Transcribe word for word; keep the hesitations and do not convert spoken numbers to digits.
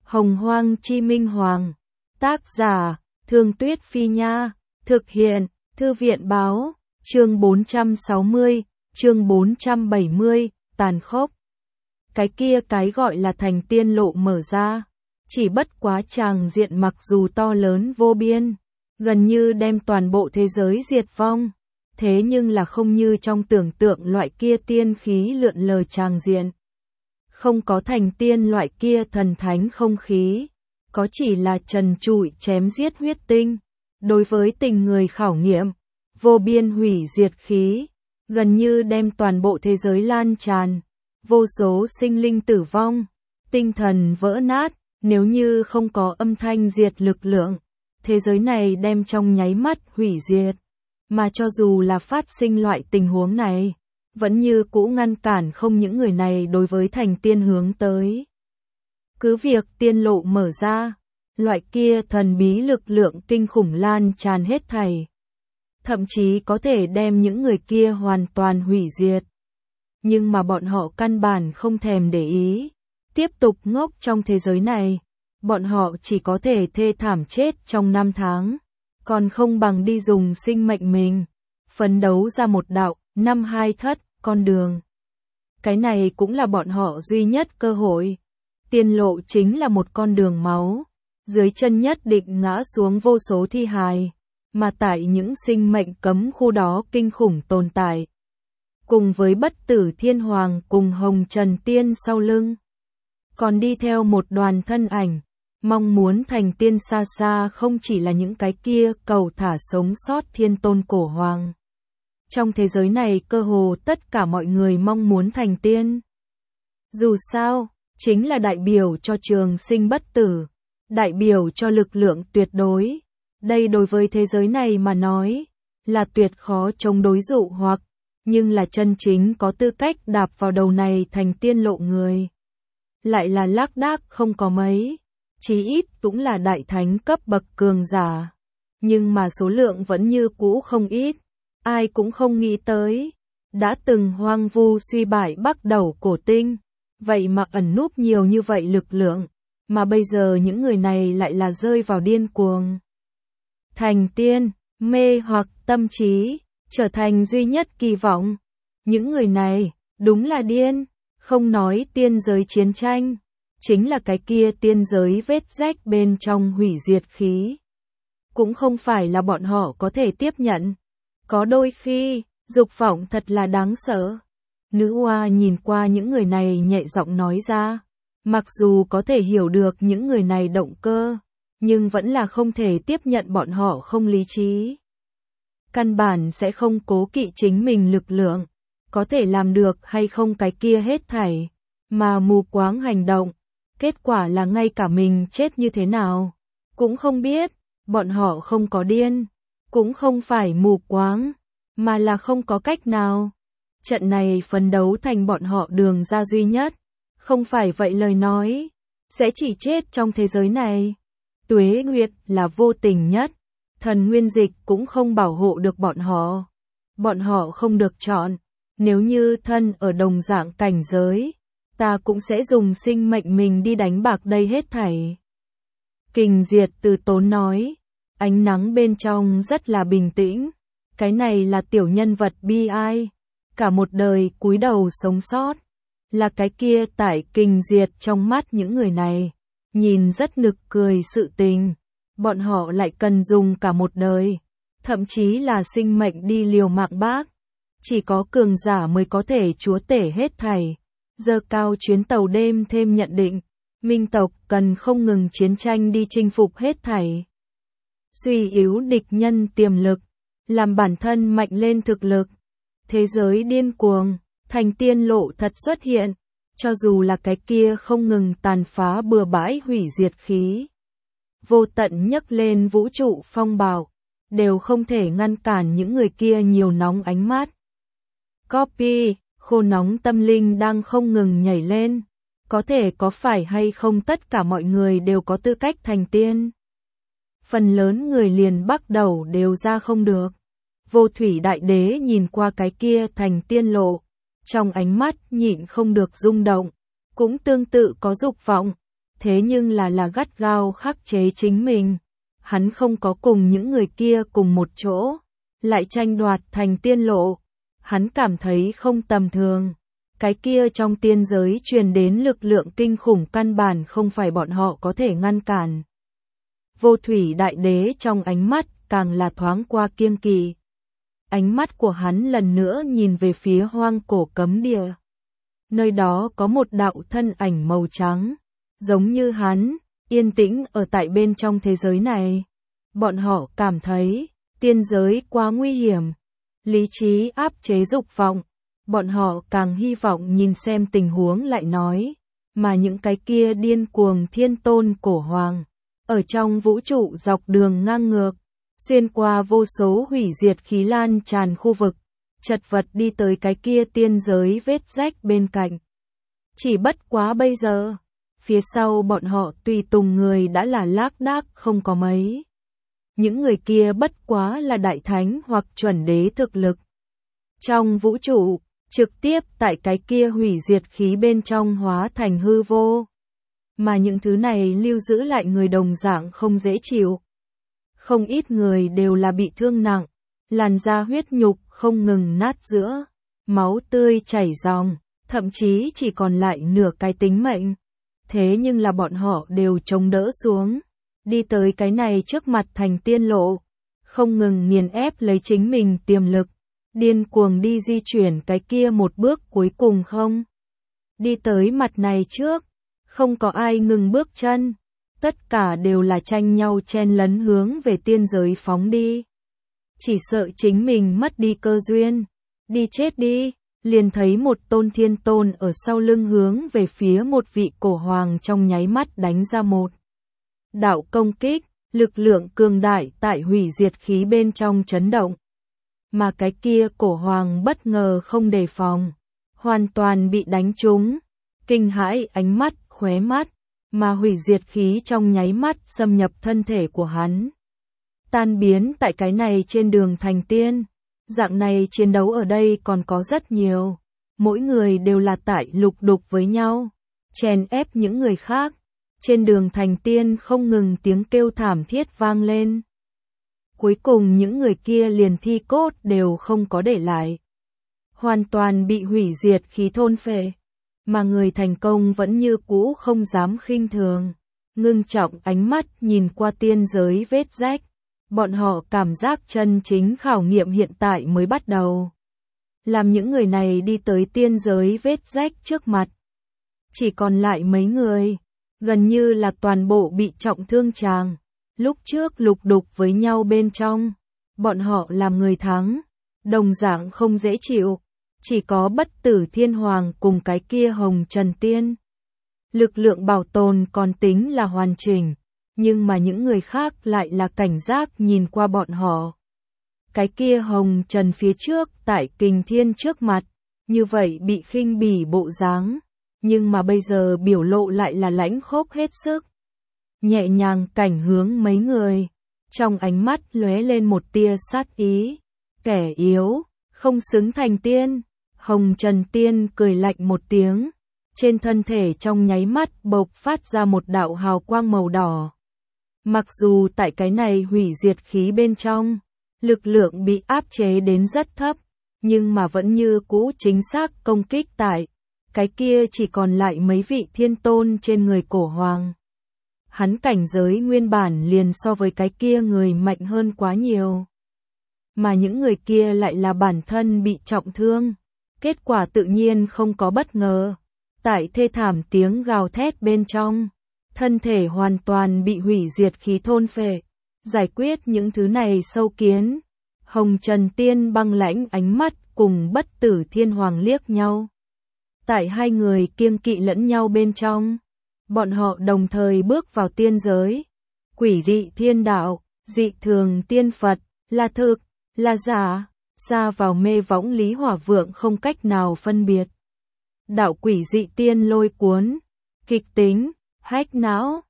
Hồng Hoang Chi Minh Hoàng. Tác giả, Thương Tuyết Phi Nha. Thực hiện, Thư viện Báo. Chương bốn trăm sáu mươi, chương bốn trăm bảy mươi, tàn khốc. Cái kia cái gọi là thành tiên lộ mở ra. Chỉ bất quá tràng diện mặc dù to lớn vô biên, gần như đem toàn bộ thế giới diệt vong. Thế nhưng là không như trong tưởng tượng loại kia tiên khí lượn lờ tràng diện. Không có thành tiên loại kia thần thánh không khí. Có chỉ là trần trụi chém giết huyết tinh. Đối với tình người khảo nghiệm, vô biên hủy diệt khí, gần như đem toàn bộ thế giới lan tràn. Vô số sinh linh tử vong, tinh thần vỡ nát, nếu như không có âm thanh diệt lực lượng, thế giới này đem trong nháy mắt hủy diệt. Mà cho dù là phát sinh loại tình huống này, vẫn như cũ ngăn cản không những người này đối với thành tiên hướng tới. Cứ việc tiên lộ mở ra, loại kia thần bí lực lượng kinh khủng lan tràn hết thảy. Thậm chí có thể đem những người kia hoàn toàn hủy diệt. Nhưng mà bọn họ căn bản không thèm để ý. Tiếp tục ngốc trong thế giới này. Bọn họ chỉ có thể thê thảm chết trong năm tháng. Còn không bằng đi dùng sinh mệnh mình. Phấn đấu ra một đạo, năm hai thất, con đường. Cái này cũng là bọn họ duy nhất cơ hội. Tiên lộ chính là một con đường máu. Dưới chân nhất định ngã xuống vô số thi hài. Mà tại những sinh mệnh cấm khu đó kinh khủng tồn tại. Cùng với bất tử thiên hoàng cùng hồng trần tiên sau lưng. Còn đi theo một đoàn thân ảnh. Mong muốn thành tiên xa xa không chỉ là những cái kia cầu thả sống sót thiên tôn cổ hoàng. Trong thế giới này cơ hồ tất cả mọi người mong muốn thành tiên. Dù sao, chính là đại biểu cho trường sinh bất tử. Đại biểu cho lực lượng tuyệt đối. Đây đối với thế giới này mà nói, là tuyệt khó chống đối dụ hoặc, nhưng là chân chính có tư cách đạp vào đầu này thành tiên lộ người. Lại là lác đác không có mấy, chí ít cũng là đại thánh cấp bậc cường giả. Nhưng mà số lượng vẫn như cũ không ít, ai cũng không nghĩ tới. Đã từng hoang vu suy bại bắt đầu cổ tinh, vậy mà ẩn núp nhiều như vậy lực lượng, mà bây giờ những người này lại là rơi vào điên cuồng. Thành tiên, mê hoặc tâm trí, trở thành duy nhất kỳ vọng. Những người này, đúng là điên, không nói tiên giới chiến tranh, chính là cái kia tiên giới vết rách bên trong hủy diệt khí. Cũng không phải là bọn họ có thể tiếp nhận. Có đôi khi, dục vọng thật là đáng sợ. Nữ oa nhìn qua những người này nhẹ giọng nói ra, mặc dù có thể hiểu được những người này động cơ, nhưng vẫn là không thể tiếp nhận bọn họ không lý trí. Căn bản sẽ không cố kỵ chính mình lực lượng, có thể làm được hay không cái kia hết thảy, mà mù quáng hành động, kết quả là ngay cả mình chết như thế nào, cũng không biết. Bọn họ không có điên, cũng không phải mù quáng, mà là không có cách nào. Trận này phấn đấu thành bọn họ đường ra duy nhất, không phải vậy lời nói, sẽ chỉ chết trong thế giới này. Tuế Nguyệt là vô tình nhất, thần nguyên dịch cũng không bảo hộ được bọn họ. Bọn họ không được chọn, nếu như thân ở đồng dạng cảnh giới, ta cũng sẽ dùng sinh mệnh mình đi đánh bạc đây hết thảy. Kình Diệt từ tốn nói, ánh nắng bên trong rất là bình tĩnh, cái này là tiểu nhân vật bi ai, cả một đời cúi đầu sống sót, là cái kia tại Kình Diệt trong mắt những người này. Nhìn rất nực cười sự tình, bọn họ lại cần dùng cả một đời, thậm chí là sinh mệnh đi liều mạng bác. Chỉ có cường giả mới có thể chúa tể hết thảy. Giờ cao chuyến tàu đêm thêm nhận định, minh tộc cần không ngừng chiến tranh đi chinh phục hết thảy. Suy yếu địch nhân tiềm lực, làm bản thân mạnh lên thực lực. Thế giới điên cuồng, thành tiên lộ thật xuất hiện. Cho dù là cái kia không ngừng tàn phá bừa bãi hủy diệt khí, vô tận nhấc lên vũ trụ phong bạo, đều không thể ngăn cản những người kia nhiều nóng ánh mắt. Copy, khô nóng tâm linh đang không ngừng nhảy lên. Có thể có phải hay không tất cả mọi người đều có tư cách thành tiên? Phần lớn người liền bắt đầu đều ra không được. Vô thủy đại đế nhìn qua cái kia thành tiên lộ. Trong ánh mắt nhịn không được rung động, cũng tương tự có dục vọng, thế nhưng là là gắt gao khắc chế chính mình. Hắn không có cùng những người kia cùng một chỗ, lại tranh đoạt thành tiên lộ. Hắn cảm thấy không tầm thường. Cái kia trong tiên giới truyền đến lực lượng kinh khủng căn bản không phải bọn họ có thể ngăn cản. Vô thủy đại đế trong ánh mắt càng là thoáng qua kiêng kỵ. Ánh mắt của hắn lần nữa nhìn về phía hoang cổ cấm địa. Nơi đó có một đạo thân ảnh màu trắng, giống như hắn, yên tĩnh ở tại bên trong thế giới này. Bọn họ cảm thấy, tiên giới quá nguy hiểm, lý trí áp chế dục vọng. Bọn họ càng hy vọng nhìn xem tình huống lại nói, mà những cái kia điên cuồng thiên tôn cổ hoàng, ở trong vũ trụ dọc đường ngang ngược, xuyên qua vô số hủy diệt khí lan tràn khu vực, chật vật đi tới cái kia tiên giới vết rách bên cạnh. Chỉ bất quá bây giờ, phía sau bọn họ tùy tùng người đã là lác đác không có mấy. Những người kia bất quá là đại thánh hoặc chuẩn đế thực lực. Trong vũ trụ, trực tiếp tại cái kia hủy diệt khí bên trong hóa thành hư vô. Mà những thứ này lưu giữ lại người đồng dạng không dễ chịu. Không ít người đều là bị thương nặng, làn da huyết nhục không ngừng nát giữa, máu tươi chảy ròng, thậm chí chỉ còn lại nửa cái tính mệnh. Thế nhưng là bọn họ đều chống đỡ xuống, đi tới cái này trước mặt thành tiên lộ, không ngừng nghiền ép lấy chính mình tiềm lực, điên cuồng đi di chuyển cái kia một bước cuối cùng không. Đi tới mặt này trước, không có ai ngừng bước chân, tất cả đều là tranh nhau chen lấn hướng về tiên giới phóng đi. Chỉ sợ chính mình mất đi cơ duyên, đi chết đi, liền thấy một tôn thiên tôn ở sau lưng hướng về phía một vị cổ hoàng trong nháy mắt đánh ra một đạo công kích, lực lượng cường đại tại hủy diệt khí bên trong chấn động. Mà cái kia cổ hoàng bất ngờ không đề phòng, hoàn toàn bị đánh trúng, kinh hãi ánh mắt, khóe mắt, mà hủy diệt khí trong nháy mắt xâm nhập thân thể của hắn. Tan biến tại cái này trên đường thành tiên, dạng này chiến đấu ở đây còn có rất nhiều, mỗi người đều là tại lục đục với nhau, chèn ép những người khác. Trên đường thành tiên không ngừng tiếng kêu thảm thiết vang lên. Cuối cùng những người kia liền thi cốt đều không có để lại. Hoàn toàn bị hủy diệt khí thôn phệ. Mà người thành công vẫn như cũ không dám khinh thường. Ngưng trọng ánh mắt nhìn qua tiên giới vết rách. Bọn họ cảm giác chân chính khảo nghiệm hiện tại mới bắt đầu. Làm những người này đi tới tiên giới vết rách trước mặt. Chỉ còn lại mấy người. Gần như là toàn bộ bị trọng thương tràng. Lúc trước lục đục với nhau bên trong, bọn họ làm người thắng, đồng dạng không dễ chịu, chỉ có bất tử thiên hoàng cùng cái kia hồng trần tiên. Lực lượng bảo tồn còn tính là hoàn chỉnh, nhưng mà những người khác lại là cảnh giác nhìn qua bọn họ. Cái kia hồng trần phía trước tại kình thiên trước mặt, như vậy bị khinh bỉ bộ dáng, nhưng mà bây giờ biểu lộ lại là lãnh khốc hết sức. Nhẹ nhàng cảnh hướng mấy người, trong ánh mắt lóe lên một tia sát ý. Kẻ yếu, không xứng thành tiên. Hồng Trần Tiên cười lạnh một tiếng, trên thân thể trong nháy mắt bộc phát ra một đạo hào quang màu đỏ. Mặc dù tại cái này hủy diệt khí bên trong, lực lượng bị áp chế đến rất thấp, nhưng mà vẫn như cũ chính xác công kích tại cái kia chỉ còn lại mấy vị thiên tôn trên người cổ hoàng. Hắn cảnh giới nguyên bản liền so với cái kia người mạnh hơn quá nhiều. Mà những người kia lại là bản thân bị trọng thương. Kết quả tự nhiên không có bất ngờ. Tại thê thảm tiếng gào thét bên trong, thân thể hoàn toàn bị hủy diệt khí thôn phệ. Giải quyết những thứ này sâu kiến. Hồng Trần Tiên băng lãnh ánh mắt cùng bất tử thiên hoàng liếc nhau. Tại hai người kiêng kỵ lẫn nhau bên trong, bọn họ đồng thời bước vào tiên giới. Quỷ dị thiên đạo, dị thường tiên Phật, là thực, là giả, xa vào mê võng Lý Hỏa Vượng không cách nào phân biệt. Đạo quỷ dị tiên lôi cuốn, kịch tính, hách não,